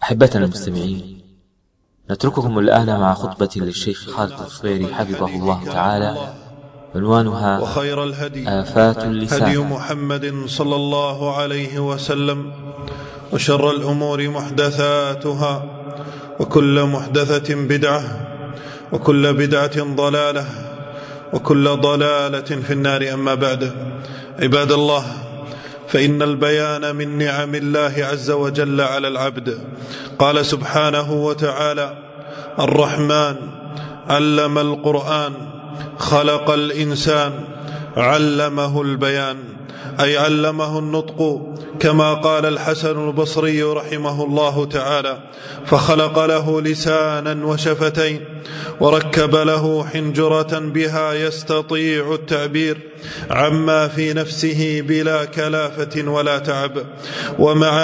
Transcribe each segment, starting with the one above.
أحبتنا المستمعين، نترككم الآن مع خطبة للشيخ خالد الصفيري حفظه الله تعالى، عنوانها وخير الهدي آفات اللسان هدي محمد صلى الله عليه وسلم، وشر الأمور محدثاتها، وكل محدثة بدعة، وكل بدعة ضلالة، وكل ضلالة في النار. أما بعد، عباد الله، فإن البيان من نعم الله عز وجل على العبد. قال سبحانه وتعالى: الرحمن علم القرآن خلق الإنسان علمه البيان، أي علمه النطق، كما قال الحسن البصري رحمه الله تعالى: فخلق له لسانا وشفتين، وركب له حنجرة بها يستطيع التعبير عما في نفسه بلا كلافة ولا تعب. ومع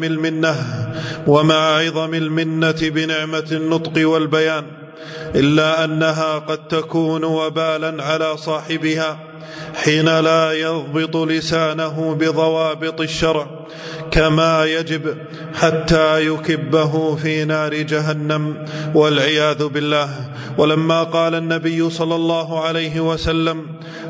عظم المنة بنعمة النطق والبيان، إلا أنها قد تكون وبالا على صاحبها حين لا يضبط لسانه بضوابط الشرع كما يجب، حتى يكبه في نار جهنم والعياذ بالله. ولما قال النبي صلى الله عليه وسلم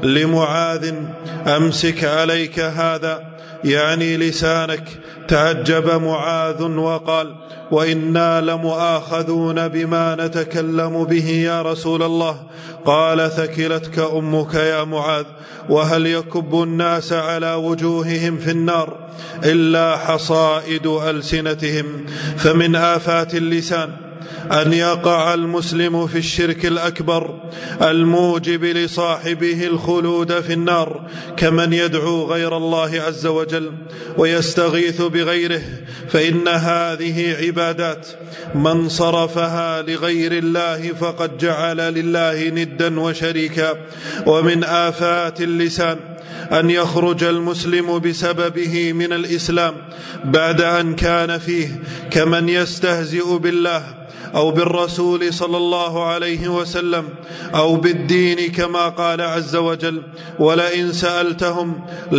لمعاذ: أمسك عليك هذا، يعني لسانك، تعجب معاذ وقال: وإنا لمؤاخذون بما نتكلم به يا رسول الله. قال: ثكلتك أمك يا معاذ، وهل يكب الناس على وجوههم في النار إلا حصائد ألسنتهم؟ فمن آفات اللسان أن يقع المسلم في الشرك الأكبر الموجب لصاحبه الخلود في النار، كمن يدعو غير الله عز وجل ويستغيث بغيره، فإن هذه عبادات من صرفها لغير الله فقد جعل لله ندا وشريكا. ومن آفات اللسان أن يخرج المسلم بسببه من الإسلام بعد أن كان فيه، كمن يستهزئ بالله أو بالرسول صلى الله عليه وسلم أو بالدين، كما قال عز وجل: ولئن سألتهم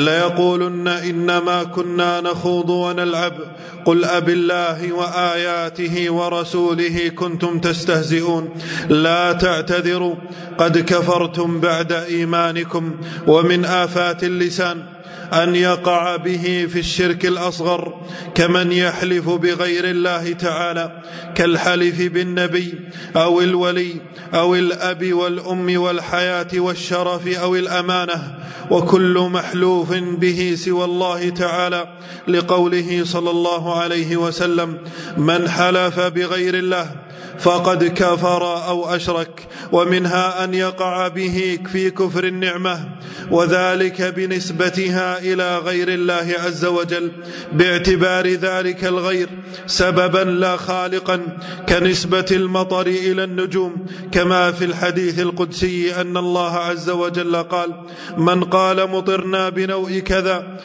ليقولن إنما كنا نخوض ونلعب قل أبالله وآياته ورسوله كنتم تستهزئون لا تعتذروا قد كفرتم بعد إيمانكم. ومن آفات اللسان أن يقع به في الشرك الأصغر، كمن يحلف بغير الله تعالى، كالحلف بالنبي أو الولي أو الأب والأم والحياة والشرف أو الأمانة، وكل محلوف به سوى الله تعالى، لقوله صلى الله عليه وسلم: من حلف بغير الله فقد كفر أو أشرك. ومنها أن يقع به في كفر النعمة، وذلك بنسبتها إلى غير الله عز وجل، باعتبار ذلك الغير سببا لا خالقا، كنسبة المطر إلى النجوم، كما في الحديث القدسي أن الله عز وجل قال: من قال مطرنا بنوء كذا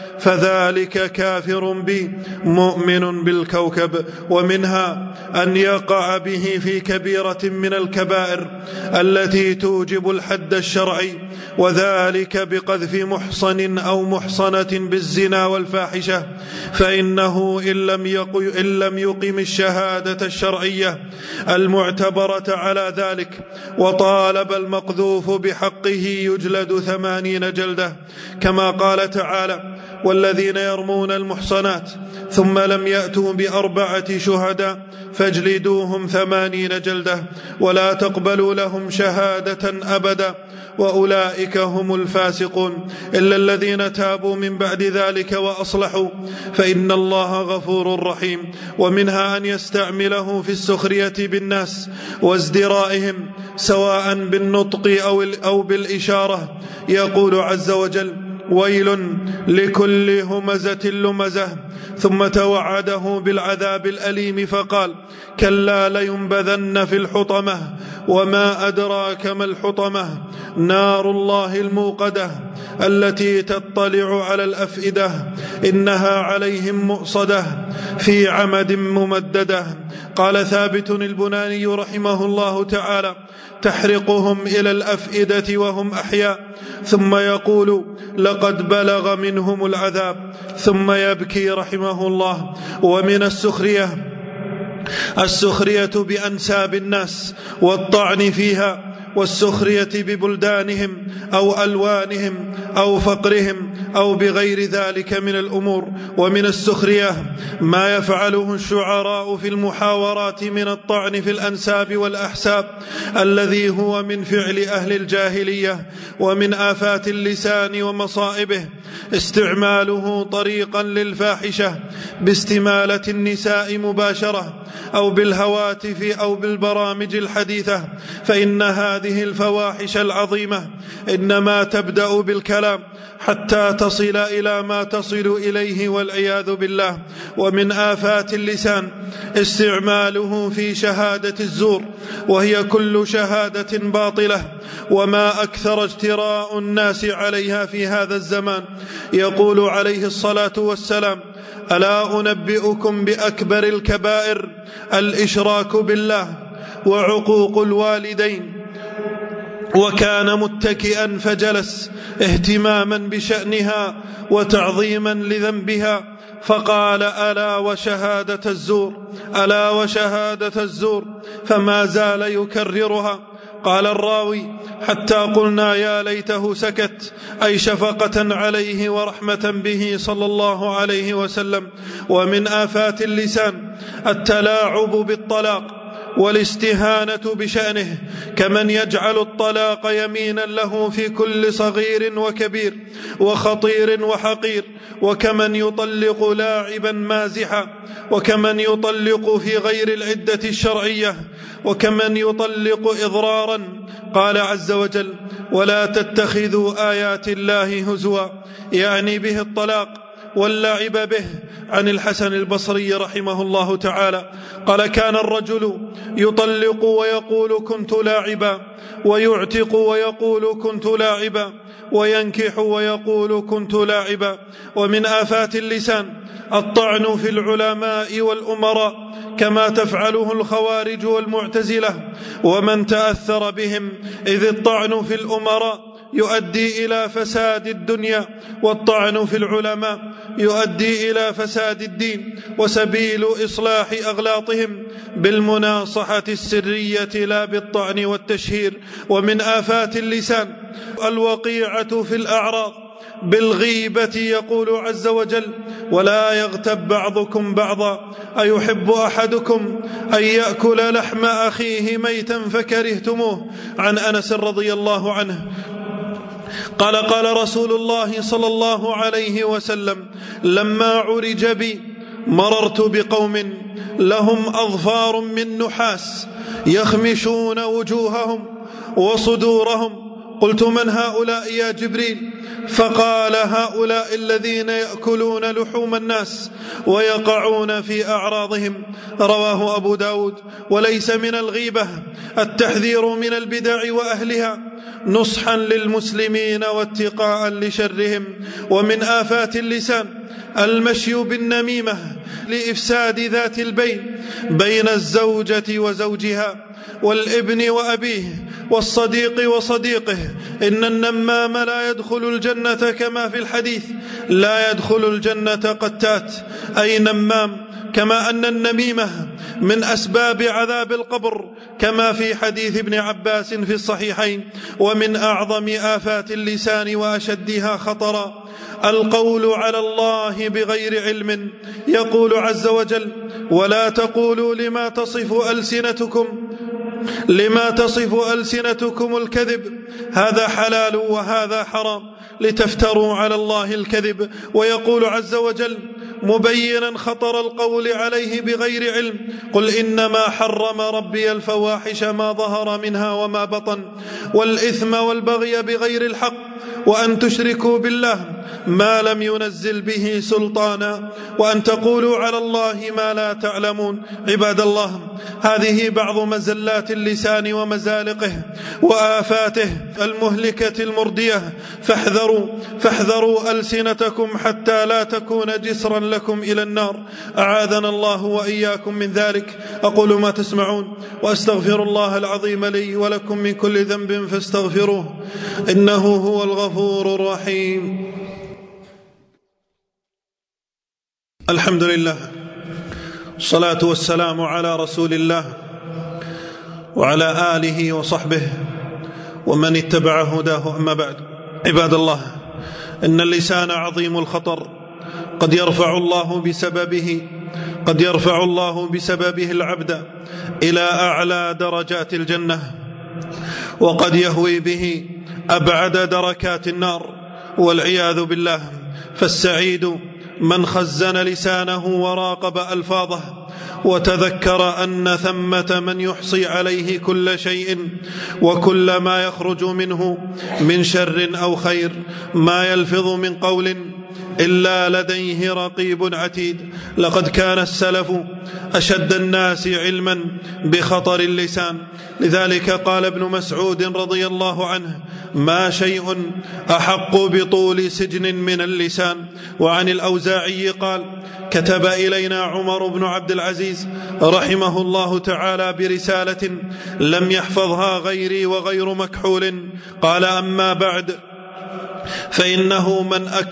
فذلك كافر بي مؤمن بالكوكب. ومنها أن يقع به في كبيرة من الكبائر التي توجب الحد الشرعي، وذلك بقذف محصن أو محصنة بالزنا والفاحشة، فإنه إن لم يقم الشهادة الشرعية المعتبرة على ذلك وطالب المقذوف بحقه يجلد 80 جلدة، كما قال تعالى: والذين يرمون المحصنات ثم لم يأتوا ب4 شهداء فاجلدوهم 80 جلدة ولا تقبلوا لهم شهادة أبدا وأولئك هم الفاسقون، إلا الذين تابوا من بعد ذلك وأصلحوا فإن الله غفور رحيم. ومنها أن يستعمله في السخرية بالناس وازدرائهم، سواء بالنطق أو بالإشارة. يقول عز وجل: ويل لكل همزة لمزة، ثم توعده بالعذاب الأليم فقال: كلا لينبذن في الحطمة، وما أدراك ما الحطمة، نار الله الموقدة التي تطلع على الأفئدة، إنها عليهم مؤصدة في عمد ممددة. قال ثابت البناني رحمه الله تعالى: تحرقهم إلى الأفئدة وهم أحياء، ثم يقول: لقد بلغ منهم العذاب، ثم يبكي رحمه الله. ومن السخرية السخرية بأنساب الناس والطعن فيها، والسخرية ببلدانهم أو ألوانهم أو فقرهم أو بغير ذلك من الأمور. ومن السخرية ما يفعله الشعراء في المحاورات من الطعن في الأنساب والأحساب، الذي هو من فعل أهل الجاهلية. ومن آفات اللسان ومصائبه استعماله طريقا للفاحشة باستمالة النساء مباشرة أو بالهواتف أو بالبرامج الحديثة، فإن هذه الفواحش العظيمة إنما تبدأ بالكلام حتى تصل إلى ما تصل إليه والعياذ بالله. ومن آفات اللسان استعماله في شهادة الزور، وهي كل شهادة باطلة، وما أكثر اجتراء الناس عليها في هذا الزمان. يقول عليه الصلاة والسلام: ألا أنبئكم بأكبر الكبائر؟ الإشراك بالله وعقوق الوالدين. وكان متكئا فجلس اهتماما بشأنها وتعظيما لذنبها، فقال: ألا وشهادة الزور، ألا وشهادة الزور، فما زال يكررها. قال الراوي: حتى قلنا يا ليته سكت، أي شفقة عليه ورحمة به صلى الله عليه وسلم. ومن آفات اللسان التلاعب بالطلاق والاستهانة بشأنه، كمن يجعل الطلاق يمينا له في كل صغير وكبير وخطير وحقير، وكمن يطلق لاعبا مازحا، وكمن يطلق في غير العدة الشرعية، وكمن يطلق إضرارا. قال عز وجل: ولا تتخذوا آيات الله هزوا، يعني به الطلاق واللعب به. عن الحسن البصري رحمه الله تعالى قال: كان الرجل يطلق ويقول كنت لاعبا، ويعتق ويقول كنت لاعبا، وينكح ويقول كنت لاعبا. ومن آفات اللسان الطعن في العلماء والأمراء، كما تفعله الخوارج والمعتزلة ومن تأثر بهم، إذ الطعن في الأمراء يؤدي إلى فساد الدنيا، والطعن في العلماء يؤدي إلى فساد الدين، وسبيل إصلاح أغلاطهم بالمناصحة السرية لا بالطعن والتشهير. ومن آفات اللسان الوقيعة في الأعراض بالغيبة. يقول عز وجل: ولا يغتب بعضكم بعضا أيحب أحدكم أن يأكل لحم أخيه ميتا فكرهتموه. عن أنس رضي الله عنه قال: قال رسول الله صلى الله عليه وسلم: لما عرج بي مررت بقوم لهم أظفار من نحاس يخمشون وجوههم وصدورهم، قلت: من هؤلاء يا جبريل؟ فقال: هؤلاء الذين يأكلون لحوم الناس ويقعون في أعراضهم. رواه أبو داود. وليس من الغيبة التحذير من البدع وأهلها نصحا للمسلمين واتقاء لشرهم. ومن آفات اللسان المشي بالنميمة لإفساد ذات البين بين الزوجة وزوجها، والابن وأبيه، والصديق وصديقه. إن النمام لا يدخل الجنة، كما في الحديث: لا يدخل الجنة قتات، أي نمام. كما أن النميمة من أسباب عذاب القبر، كما في حديث ابن عباس في الصحيحين. ومن أعظم آفات اللسان وأشدها خطرا القول على الله بغير علم. يقول عز وجل: ولا تقولوا لما تصف ألسنتكم الكذب، هذا حلال وهذا حرام، لتفتروا على الله الكذب. ويقول عز وجل مبينا خطر القول عليه بغير علم: قل إنما حرم ربي الفواحش ما ظهر منها وما بطن، والإثم والبغي بغير الحق، وأن تشركوا بالله ما لم ينزل به سلطانا، وأن تقولوا على الله ما لا تعلمون. عباد الله، هذه بعض مزلات اللسان ومزالقه وآفاته المهلكة المردية، فاحذروا ألسنتكم حتى لا تكون جسرا لكم إلى النار. أعاذنا الله وإياكم من ذلك. أقول ما تسمعون، وأستغفر الله العظيم لي ولكم من كل ذنب فاستغفروه، إنه هو الغفور الرحيم. الحمد لله، الصلاة والسلام على رسول الله وعلى آله وصحبه ومن اتبع هداه، أما بعد. عباد الله، إن اللسان عظيم الخطر، قد يرفع الله بسببه العبد إلى أعلى درجات الجنة، وقد يهوي به أبعد دركات النار والعياذ بالله. فالسعيد من خزن لسانه وراقب ألفاظه وتذكر أن ثمة من يحصي عليه كل شيء وكل ما يخرج منه من شر أو خير، ما يلفظ من قول إلا لديه رقيب عتيد. لقد كان السلف أشد الناس علما بخطر اللسان، لذلك قال ابن مسعود رضي الله عنه: ما شيء أحق بطول سجن من اللسان. وعن الأوزاعي قال: كتب إلينا عمر بن عبد العزيز رحمه الله تعالى برسالة لم يحفظها غيري وغير مكحول، قال: أما بعد، فإنه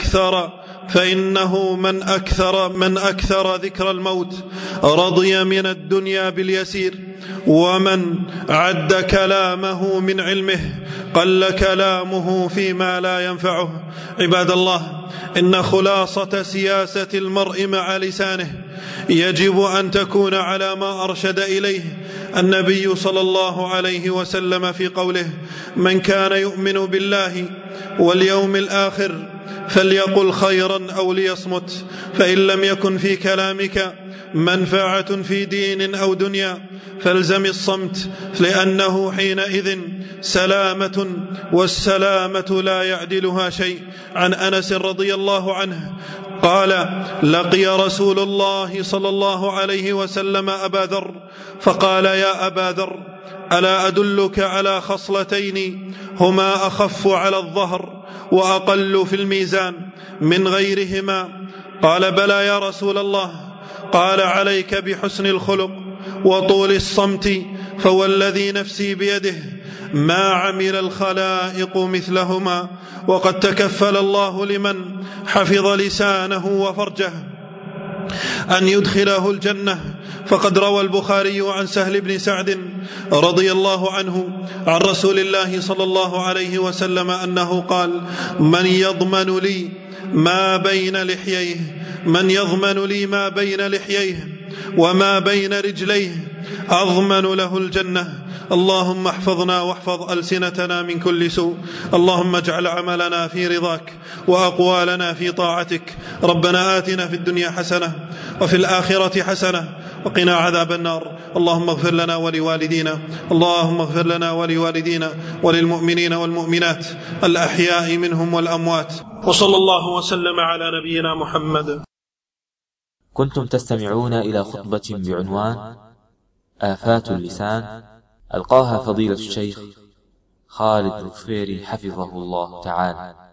من أكثر ذكر الموت رضي من الدنيا باليسير، ومن عد كلامه من علمه قل كلامه فيما لا ينفعه. عباد الله، إن خلاصة سياسة المرء مع لسانه يجب أن تكون على ما أرشد إليه النبي صلى الله عليه وسلم في قوله: من كان يؤمن بالله واليوم الآخر فليقل خيرا أو ليصمت، فإن لم يكن في كلامك منفعة في دين أو دنيا فالزم الصمت، لأنه حينئذ سلامة، والسلامة لا يعدلها شيء. عن أنس رضي الله عنه قال: لقي رسول الله صلى الله عليه وسلم أبا ذر فقال: يا أبا ذر، ألا أدلك على خصلتين هما أخف على الظهر وأقل في الميزان من غيرهما؟ قال: بلى يا رسول الله. قال: عليك بحسن الخلق وطول الصمت، فوالذي نفسي بيده ما عمل الخلائق مثلهما. وقد تكفل الله لمن حفظ لسانه وفرجه أن يدخله الجنة، فقد روى البخاري عن سهل بن سعد رضي الله عنه عن رسول الله صلى الله عليه وسلم أنه قال: من يضمن لي ما بين لحييه وما بين رجليه أضمن له الجنة. اللهم احفظنا واحفظ ألسنتنا من كل سوء. اللهم اجعل عملنا في رضاك وأقوالنا في طاعتك. ربنا آتنا في الدنيا حسنة وفي الآخرة حسنة وقنا عذاب النار. اللهم اغفر لنا ولوالدينا وللمؤمنين والمؤمنات الأحياء منهم والأموات. وصلى الله وسلم على نبينا محمد. كنتم تستمعون إلى خطبة بعنوان آفات اللسان، ألقاها فضيلة الشيخ خالد الظفيري حفظه الله تعالى.